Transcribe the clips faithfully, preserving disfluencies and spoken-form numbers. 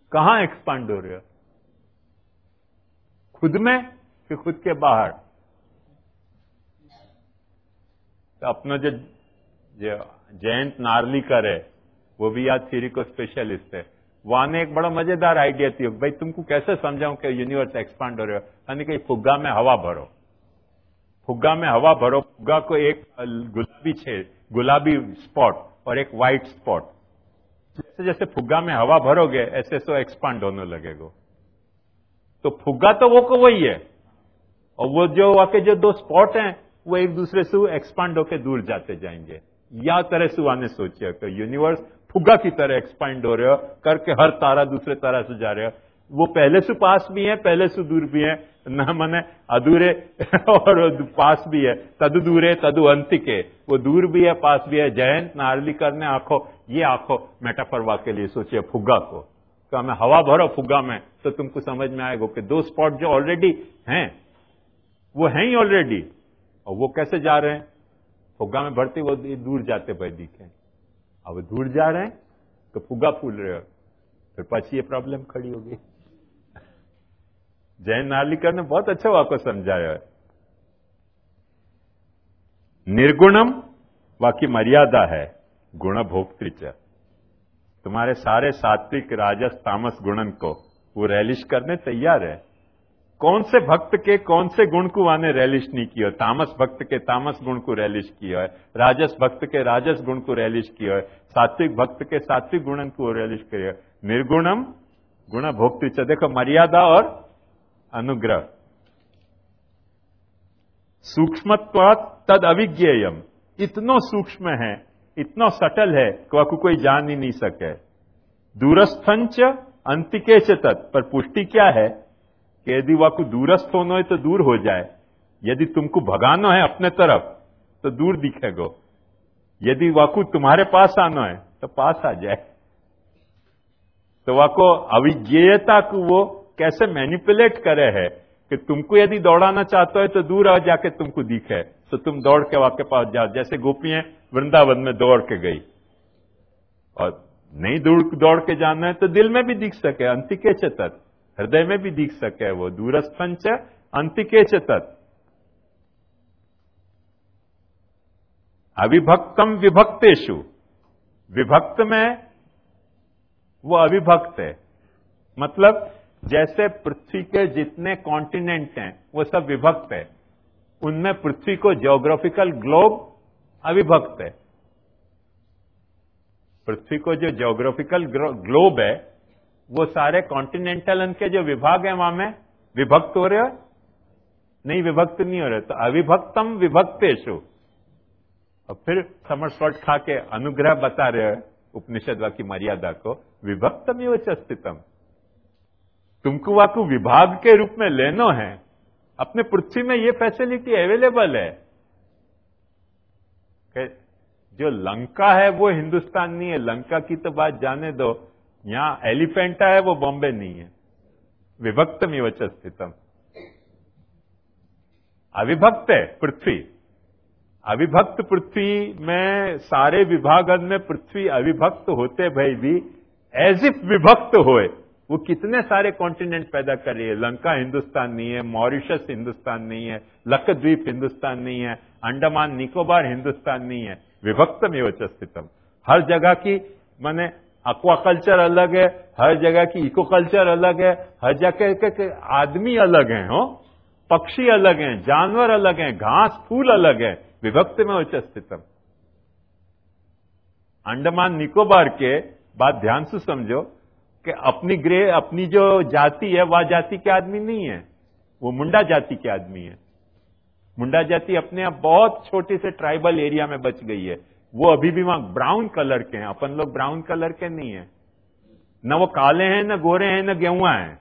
कहां एक्सपांड हो रहे हो? खुद में कि खुद के बाहर? तो अपना जो जयंत नार्लिकर है, वो भी याद थ्योरी को स्पेशलिस्ट है, वहां ने एक बड़ा मजेदार आइडिया थी, भाई तुमको कैसे समझाऊं कि यूनिवर्स एक्सपांड हो रहा है? यानी कि फुग्गा में हवा भरो, फुग्गा में हवा भरो, फुग्गा को एक गुलाबी छेद, गुलाबी स्पॉट और एक व्हाइट स्पॉट, जैसे जैसे फुग्गा में हवा भरोगे ऐसे ऐसे एक्सपांड होने लगेगा। तो फुग्गा तो वो को वही है, और वो जो वाके जो दो स्पॉट हैं वो एक दूसरे से एक्सपांड होकर दूर जाते जाएंगे। या तरह से वाने सोचिए कि यूनिवर्स फुग्गा की तरह एक्सपांड हो रहे हो करके हर तारा दूसरे तारा से जा रहे हो। वो पहले से पास भी है, पहले से दूर भी है, न मने अधूरे और पास भी है, तदु दूरे तदु अंतिके, वो दूर भी है पास भी है। जयंत नार्लिकर ने आंखों ये आंखों मेटाफर वाक्य लिए सोचिए फुग्गा को, तो हमें हवा भरो फुग्गा में तो तुमको समझ में आएगा कि दो स्पॉट जो ऑलरेडी हैं वो हैं ही ऑलरेडी, और वो कैसे जा रहे हैं? फुग्गा में भरते वो दूर जाते भाई दिखे, अब वो दूर जा रहे हैं तो फुग्गा फूल रहे हो, फिर पची ये प्रॉब्लम खड़ी होगी। जयंत नार्लिकर ने बहुत अच्छा वाक्य समझाया है। निर्गुणम वाकी मर्यादा है, गुण भोक्तृच। तुम्हारे सारे सात्विक राजस तामस गुणन को वो रैलिश करने तैयार है। कौन से भक्त के कौन से गुण को वाने रैलिश नहीं किया? तामस भक्त के तामस गुण को रैलिश किया है, राजस भक्त के राजस गुण को रैलिश किया है, सात्विक भक्त के सात्विक गुणन को रैलिश किया। निर्गुणम गुण भोक्तृच, देखो मर्यादा और अनुग्रह। सूक्ष्मत्वात् तद अविज्ञेयम, इतनो सूक्ष्म है, इतना सटल है कि वह कोई जान ही नहीं सके। दूरस्थंच अंतिके च तत्, पर पुष्टि क्या है कि यदि वह को दूरस्थ होना है तो दूर हो जाए, यदि तुमको भगाना है अपने तरफ तो दूर दिखेगा, यदि वह को तुम्हारे पास आना है तो पास आ जाए। तो वह को अविज्ञेयता को वो कैसे मैनिपुलेट करे है कि तुमको यदि दौड़ाना चाहते हो तो दूर आ जाके तुमको दिखे तो तुम दौड़ के वहां के पास जाओ। जैसे गोपियां वृंदावन में दौड़ के गई, और नहीं दौड़ दौड़ के जाना है तो दिल में भी दिख सके, अंतिके च तत्, हृदय में भी दिख सके वो। दूरस्थंच अंतिके च तत्। अविभक्तम विभक्तेषु, विभक्त में वो अविभक्त है, मतलब जैसे पृथ्वी के जितने कॉन्टिनेंट हैं वो सब विभक्त है, उनमें पृथ्वी को ज्योग्राफिकल ग्लोब अविभक्त है। पृथ्वी को जो ज्योग्राफिकल ग्लोब है वो सारे कॉन्टिनेंटल के जो विभाग हैं वहां में विभक्त हो रहे हो, नहीं विभक्त नहीं हो रहे। तो अविभक्तम विभक्तेषु, और फिर समरस्वट खा के अनुग्रह बता रहे हो उपनिषद की मर्यादा को, विभक्तम एव च स्थितम। तुमको वाकु विभाग के रूप में लेना है, अपने पृथ्वी में ये फैसिलिटी अवेलेबल है कि जो लंका है वो हिंदुस्तान नहीं है, लंका की तो बात जाने दो, यहां एलिफेंटा है वो बॉम्बे नहीं है। विभक्तम एव च स्थितम, अविभक्त है पृथ्वी। अविभक्त पृथ्वी में सारे विभागन में पृथ्वी अविभक्त होते भई भी एज इफ विभक्त होए, वो कितने सारे कॉन्टिनेंट पैदा कर रही है। लंका हिंदुस्तान नहीं है, मॉरिशस हिंदुस्तान नहीं है, लक्षद्वीप हिंदुस्तान नहीं है, अंडमान निकोबार हिंदुस्तान नहीं है। विभक्तम एव च स्थितम, हर जगह की माने एक्वाकल्चर अलग है, हर जगह की इकोकल्चर अलग है, हर जगह के आदमी अलग हैं, हो पक्षी अलग हैं, जानवर अलग हैं, घास फूल अलग है। विभक्त में च स्थितम। अंडमान निकोबार के बात ध्यान से समझो कि अपनी ग्रे अपनी जो जाति है वह जाति के आदमी नहीं है, वो मुंडा जाति के आदमी है। मुंडा जाति अपने आप बहुत छोटे से ट्राइबल एरिया में बच गई है, वो अभी भी वहां ब्राउन कलर के हैं। अपन लोग ब्राउन कलर के नहीं है, न वो काले हैं, न गोरे हैं, न गेहुआ हैं,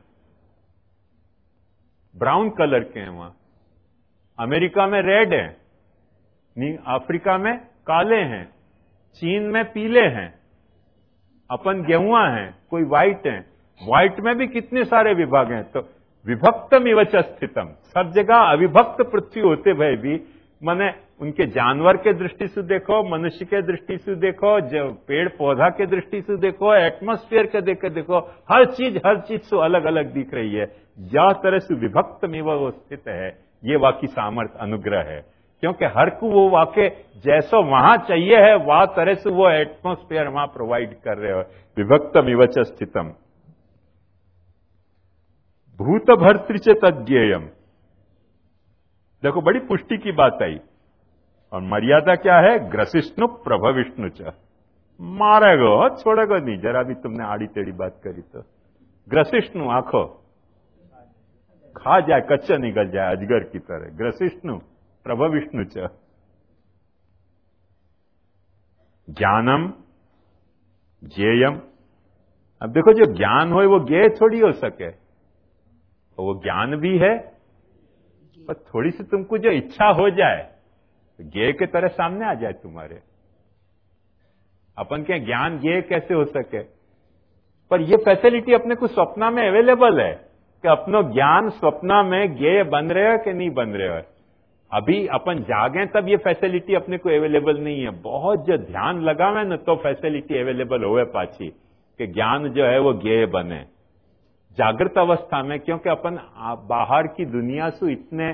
ब्राउन कलर के हैं वहां। अमेरिका में रेड है, अफ्रीका में काले हैं, चीन में पीले हैं, अपन गेहुआ हैं, कोई व्हाइट हैं, व्हाइट में भी कितने सारे विभाग हैं। तो विभक्तम एव च स्थितम, सब जगह अविभक्त पृथ्वी होते भय भी माने उनके जानवर के दृष्टि से देखो, मनुष्य के दृष्टि से देखो, जो पेड़ पौधा के दृष्टि से देखो, एटमॉस्फेयर के देख के देखो, हर चीज हर चीज से अलग अलग दिख रही है। या तरह से विभक्त में वो स्थित है, ये वाकई सामर्थ्य अनुग्रह है, क्योंकि हर को वो वाक्य जैसा वहां चाहिए है वह तरह से वो एटमॉस्फेयर वहां प्रोवाइड कर रहे हो। विभक्तमिव च स्थितम भूत भर्तृ तज्ञेयम। देखो बड़ी पुष्टि की बात आई। और मर्यादा क्या है? ग्रसिष्णु प्रभविष्णु च, मारेगो छोड़ेगो नहीं जरा भी तुमने आड़ी टेढ़ी बात करी तो। ग्रसिष्णु आंखो खा जाए, कच्चा निकल जाए अजगर की तरह। ग्रसिष्णु प्रभविष्णु च ज्ञानम ज्ञेयम। अब देखो जो ज्ञान हो वो ज्ञेय थोड़ी हो सके, तो वो ज्ञान भी है, पर थोड़ी सी तुमको जो इच्छा हो जाए तो ज्ञेय के तरह सामने आ जाए तुम्हारे। अपन के ज्ञान ज्ञेय कैसे हो सके? पर ये फैसिलिटी अपने को स्वप्न में अवेलेबल है कि अपनो ज्ञान स्वप्न में ज्ञेय बन रहे हो कि नहीं बन रहे हो। अभी अपन जागे तब ये फैसिलिटी अपने को अवेलेबल नहीं है। बहुत जो ध्यान लगावे ना तो फैसिलिटी अवेलेबल होवे पाछी कि ज्ञान जो है वो ज्ञेय बने जागृत अवस्था में, क्योंकि अपन बाहर की दुनिया से इतने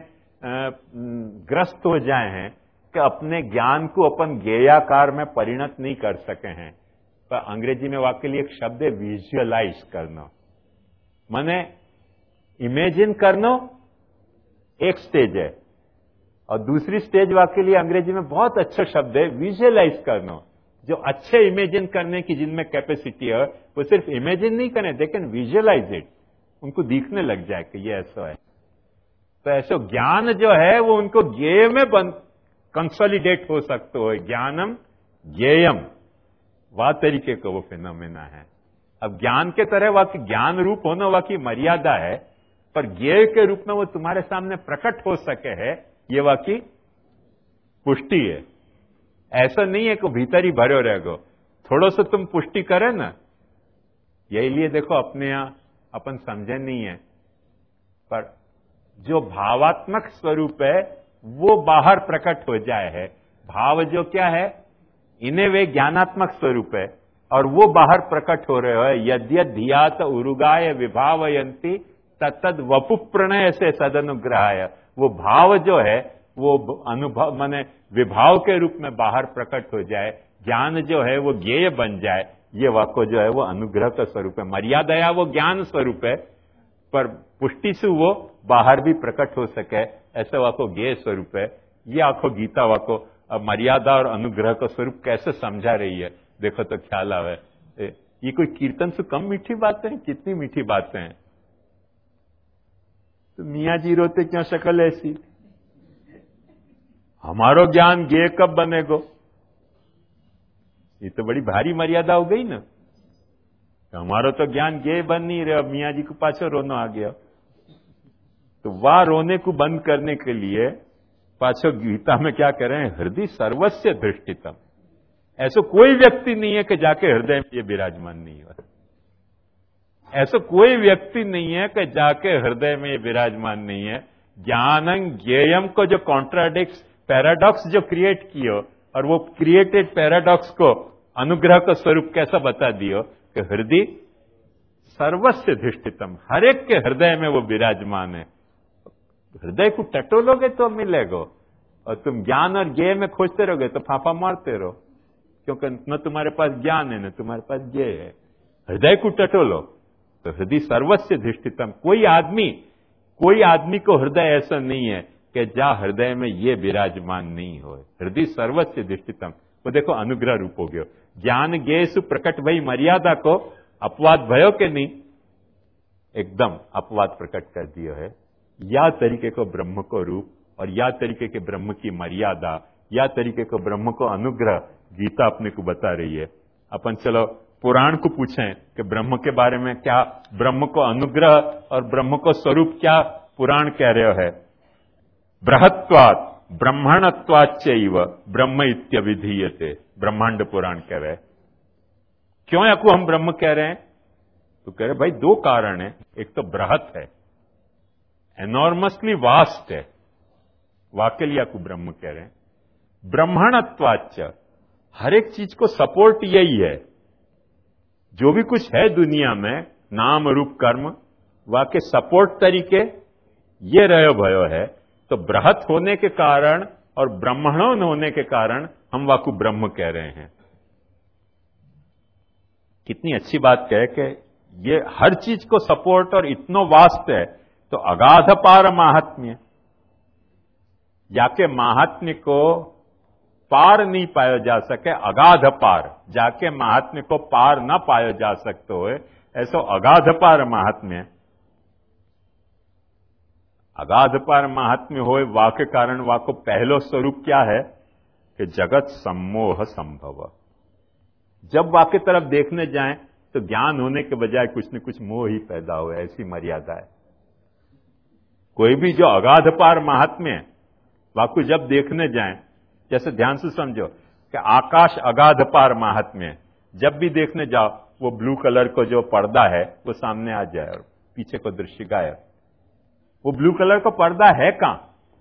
ग्रस्त हो जाए हैं कि अपने ज्ञान को अपन ज्ञेयाकार में परिणत नहीं कर सके हैं। पर अंग्रेजी में वाक्य लिए एक शब्द है विजुअलाइज करना, माने इमेजिन करना एक स्टेज है, और दूसरी स्टेज वाक्य लिए अंग्रेजी में बहुत अच्छा शब्द है विजुअलाइज करना। जो अच्छे इमेजिन करने की जिनमें कैपेसिटी है वो सिर्फ इमेजिन नहीं करें, दे कैन विजुअलाइज इट, उनको दिखने लग जाए कि ये ऐसा है। तो ऐसा ज्ञान जो है वो उनको ज्ञेय में बन कंसोलिडेट हो सकते हो। ज्ञानम ज्ञेयम वह तरीके का वो फिनोमेना है। अब ज्ञान के तरह वाकई ज्ञान रूप होना वाकई मर्यादा है, पर ज्ञेय के रूप में वो तुम्हारे सामने प्रकट हो सके है, ये वाकई पुष्टि है। ऐसा नहीं है कि भीतर ही भरे रहेगो, थोड़ा सा तुम पुष्टि करे ना। यही लिए देखो अपने यहां अपन समझे नहीं है, पर जो भावात्मक स्वरूप है वो बाहर प्रकट हो जाए है। भाव जो क्या है, इन्हें वे ज्ञानात्मक स्वरूप है और वो बाहर प्रकट हो रहे हो। यद्यत धियात उरुगाय विभावयंती तत्तद वपु प्रणय से सदनुग्रहाय। वो भाव जो है वो अनुभव माने विभाव के रूप में बाहर प्रकट हो जाए, ज्ञान जो है वो ज्ञेय बन जाए, ये वाक्य जो है वो अनुग्रह का स्वरूप है। मर्यादया वो ज्ञान स्वरूप है, पर पुष्टि से वो बाहर भी प्रकट हो सके, ऐसा वाक्य ज्ञेय स्वरूप है। ये आखो गीता वाक्य अब मर्यादा और अनुग्रह का स्वरूप कैसे समझा रही है, देखो तो ख्याल आवे। ये कोई कीर्तन से कम मीठी बातें हैं? कितनी मीठी बातें हैं। तो मियाँ जी रोते क्यों शक्ल ऐसी? हमारो ज्ञान ज्ञेय कब बनेगो? ये तो बड़ी भारी मर्यादा हो गई ना। तो हमारो तो ज्ञान ज्ञेय बन नहीं रहे, अब मियाँ जी को पाछो रोना आ गया। तो वह रोने को बंद करने के लिए पाछो गीता में क्या करें, हृदय सर्वस्व दृष्टितम। ऐसा कोई व्यक्ति नहीं है कि जाके हृदय में ये विराजमान नहीं हो। ऐसा कोई व्यक्ति नहीं है कि जाके हृदय में ये विराजमान नहीं है। ज्ञानं ज्ञेयम को जो कॉन्ट्राडिक्स पैराडॉक्स जो क्रिएट कियो, और वो क्रिएटेड पैराडॉक्स को अनुग्रह का स्वरूप कैसा बता दियो कि हृदय सर्वस्व धिष्ठितम, हर एक के हृदय में वो विराजमान है। हृदय को टटोलोगे तो मिलेगो, और तुम ज्ञान और ज्ञेय में खोजते रहोगे तो फाफा मारते रहो, क्योंकि न तुम्हारे पास ज्ञान है न तुम्हारे पास ज्ञेय है। हृदय को टटोलो तो हृदय सर्वस्व धिष्ठितम। कोई आदमी कोई आदमी को हृदय ऐसा नहीं है कि जा हृदय में ये विराजमान नहीं हो। हृदय सर्वस्व धिष्ठितम, वो देखो अनुग्रह रूप हो गयो। ज्ञान ज्ञेय सु प्रकट भई मर्यादा को अपवाद भयो के नहीं, एकदम अपवाद प्रकट कर दिया है। या तरीके को ब्रह्म को रूप, और या तरीके के ब्रह्म की मर्यादा, या तरीके को ब्रह्म को अनुग्रह गीता अपने को बता रही है। अपन चलो पुराण को पूछें कि ब्रह्म के बारे में क्या, ब्रह्म को अनुग्रह और ब्रह्म को स्वरूप क्या पुराण कह रहे है। बृहत्वात् ब्रह्मणत्वाच्चैव ब्रह्म इत्यभिधीयते, ब्रह्मांड पुराण कह रहे। क्यों याकू हम ब्रह्म कह रहे हैं? तो कह रहे भाई दो कारण है। एक तो बृहत है, एनॉर्मसली वास्ट है, वाके लिए आपको ब्रह्म कह रहे हैं। ब्रह्मणत्वाच्च, हर एक चीज को सपोर्ट यही है। जो भी कुछ है दुनिया में, नाम रूप कर्म, वाके सपोर्ट तरीके ये रहो भयो है। तो बृहत होने के कारण और ब्रह्मणों होने के कारण हम वाकु ब्रह्म कह रहे हैं। कितनी अच्छी बात कहे कि ये हर चीज को सपोर्ट और इतनो वास्त है। तो अगाध पार महात्म्य, जाके महात्म्य को पार नहीं पाया जा सके, अगाध पार, जाके महात्म्य को पार ना पाया जा सकते हो, ऐसो अगाध पार महात्म्य। अगाध पार महात्म्य हो वाके कारण वाको पहलो स्वरूप क्या है कि जगत सम्मोह संभव। जब वाके तरफ देखने जाएं तो ज्ञान होने के बजाय कुछ न कुछ मोह ही पैदा हो, ऐसी मर्यादा है। कोई भी जो अगाध पार महात्म्य है, वाकु जब देखने जाएं, जैसे ध्यान से समझो कि आकाश अगाध पार महात्म्य है, जब भी देखने जाओ वो ब्लू कलर को जो पर्दा है वो सामने आ जाए और पीछे को दृश्य गायब। वो ब्लू कलर का पर्दा है कहां?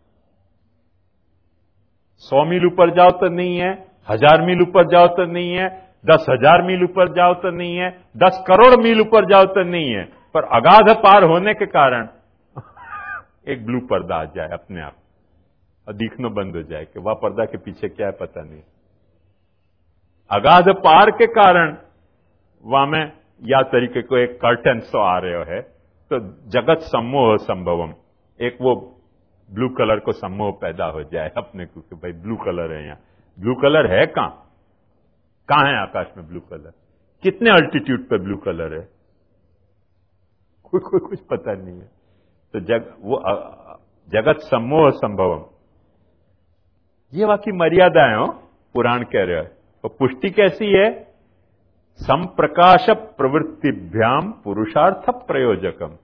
सौ मील ऊपर जाओ तो नहीं है, हजार मील ऊपर जाओ तो नहीं है, दस हजार मील ऊपर जाओ तो नहीं है, दस करोड़ मील ऊपर जाओ तो नहीं है, पर अगाध पार होने के कारण एक ब्लू पर्दा आ जाए अपने आप और दिखना बंद हो जाए कि वह पर्दा के पीछे क्या है पता नहीं। अगाध पार के कारण वहां में या तरीके को एक कर्टन सो आ रहे है, तो जगत सम्मोह संभवम, एक वो ब्लू कलर को सम्मोह पैदा हो जाए अपने को कि भाई ब्लू कलर है। यहां ब्लू कलर है कहां? कहां है आकाश में ब्लू कलर? कितने अल्टीट्यूड पे ब्लू कलर है? कोई कोई कुछ पता नहीं है। तो जग वो जगत सम्मोह संभवम, ये वाकी मर्यादाएं हो पुराण कह रहे हो। तो पुष्टि कैसी है? संप्रकाश प्रवृत्तिभ्याम पुरुषार्थ प्रयोजकम।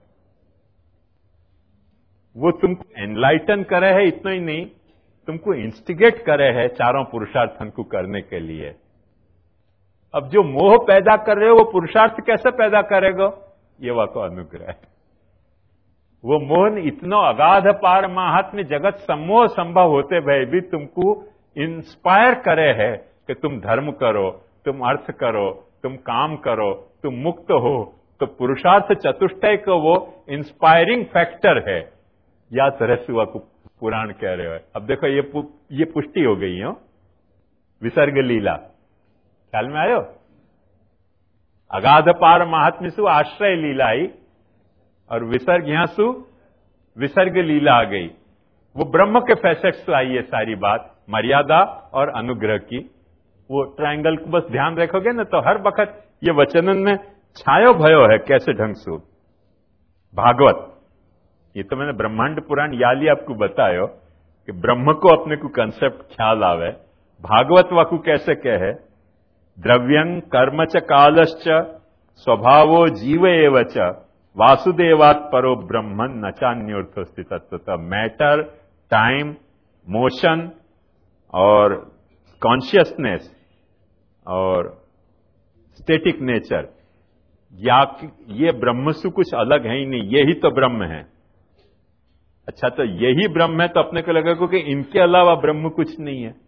वो तुमको एनलाइटन करे है, इतना ही नहीं, तुमको इंस्टिगेट करे है चारों पुरुषार्थन को करने के लिए। अब जो मोह पैदा कर रहे हो वो पुरुषार्थ कैसे पैदा करेगा? ये वाको अनुग्रह है। वो मोहन इतना अगाध पार महात्म्य जगत सम्मोह संभव होते भय भी तुमको इंस्पायर करे है कि तुम धर्म करो, तुम अर्थ करो, तुम काम करो, तुम मुक्त हो। तो पुरुषार्थ चतुष्टय को वो इंस्पायरिंग फैक्टर है। या तरह से वह पुराण कह रहे हो। अब देखो ये पु, ये पुष्टि हो गई हो विसर्ग लीला, ख्याल में आयो? अगाध पार महात्म्य सु आश्रय लीला आई और विसर्ग यहां सु विसर्ग लीला आ गई। वो ब्रह्म के फैसेट्स से आई है सारी बात, मर्यादा और अनुग्रह की। वो ट्रायंगल को बस ध्यान रखोगे ना तो हर वक्त ये वचनन में छायो भयो है कैसे ढंग से। भागवत, ये तो मैंने ब्रह्मांड पुराण याली आपको बतायो कि ब्रह्म को अपने को कंसेप्ट ख्याल आवे। भागवत वाकु कैसे कहे? द्रव्यं कर्म च कालश्च स्वभावो जीव एव च वासुदेवात् परो ब्रह्मन न चान्योर्थोस्ति तत्वतः। मैटर, टाइम, मोशन और कॉन्शियसनेस और स्टेटिक नेचर, या ये ब्रह्म से कुछ अलग है ही नहीं, यही तो ब्रह्म है। अच्छा, तो यही ब्रह्म है तो अपने को लगेगा कि इनके अलावा ब्रह्म कुछ नहीं है।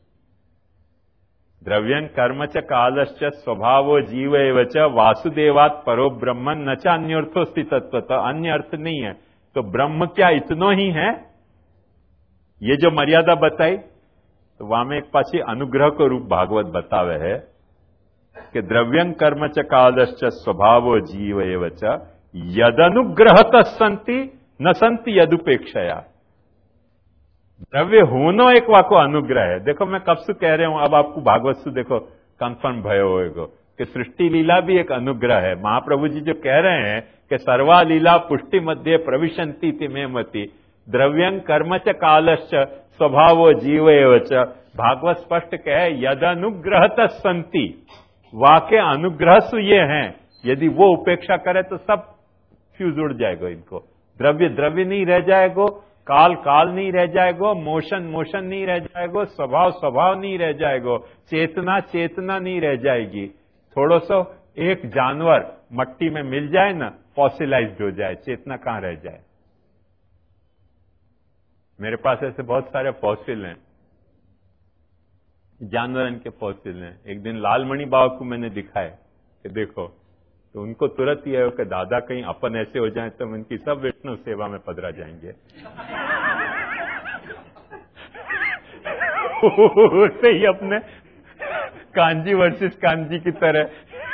द्रव्यं कर्म च कालश्च स्वभावो जीव एव च वासुदेवात् परो ब्रह्मन न च अन्योर्थोस्ति तत्वतः। अन्य अर्थ नहीं है। तो ब्रह्म क्या इतनो ही है? ये जो मर्यादा बताई तो वहां में एक पाछी अनुग्रह को रूप भागवत बतावे है कि द्रव्यं कर्म च कालश्च स्वभावो जीव एव च यदनुग्रहतः सन्ति न संति यदुपेक्षया। द्रव्य होनो एक वाको अनुग्रह है। देखो मैं कब से कह रहा हूं, अब आपको भागवत से देखो कंफर्म भयो होएगो कि सृष्टि लीला भी एक अनुग्रह है। महाप्रभु जी जो कह रहे हैं कि सर्वा लीला पुष्टि मध्य प्रविशंति तिमे मति द्रव्यं कर्म च कालश्च स्वभावो जीव एव च। भागवत स्पष्ट कहे यदनुग्रहतः सन्ति, वाके अनुग्रह से ये हैं। यदि वो उपेक्षा करे तो सब फ्यूज उड़ जाएगा। इनको द्रव्य द्रव्य नहीं रह जाएगा, काल काल नहीं रह जाएगा, मोशन मोशन नहीं रह जाएगा, स्वभाव स्वभाव नहीं रह जाएगा, चेतना चेतना नहीं रह जाएगी। थोड़ा सा एक जानवर मट्टी में मिल जाए ना, फॉसिलाइज्ड हो जाए, चेतना कहां रह जाए। मेरे पास ऐसे बहुत सारे फॉसिल हैं, जानवरन के फॉसिल हैं। एक दिन लालमणि बाबा को मैंने दिखाए कि देखो, तो उनको तुरंत ये हो कि दादा कहीं अपन ऐसे हो जाए तो उनकी सब वैष्णव सेवा में पधरा जाएंगे। उससे ही अपने कांजी वर्सेस कांजी की तरह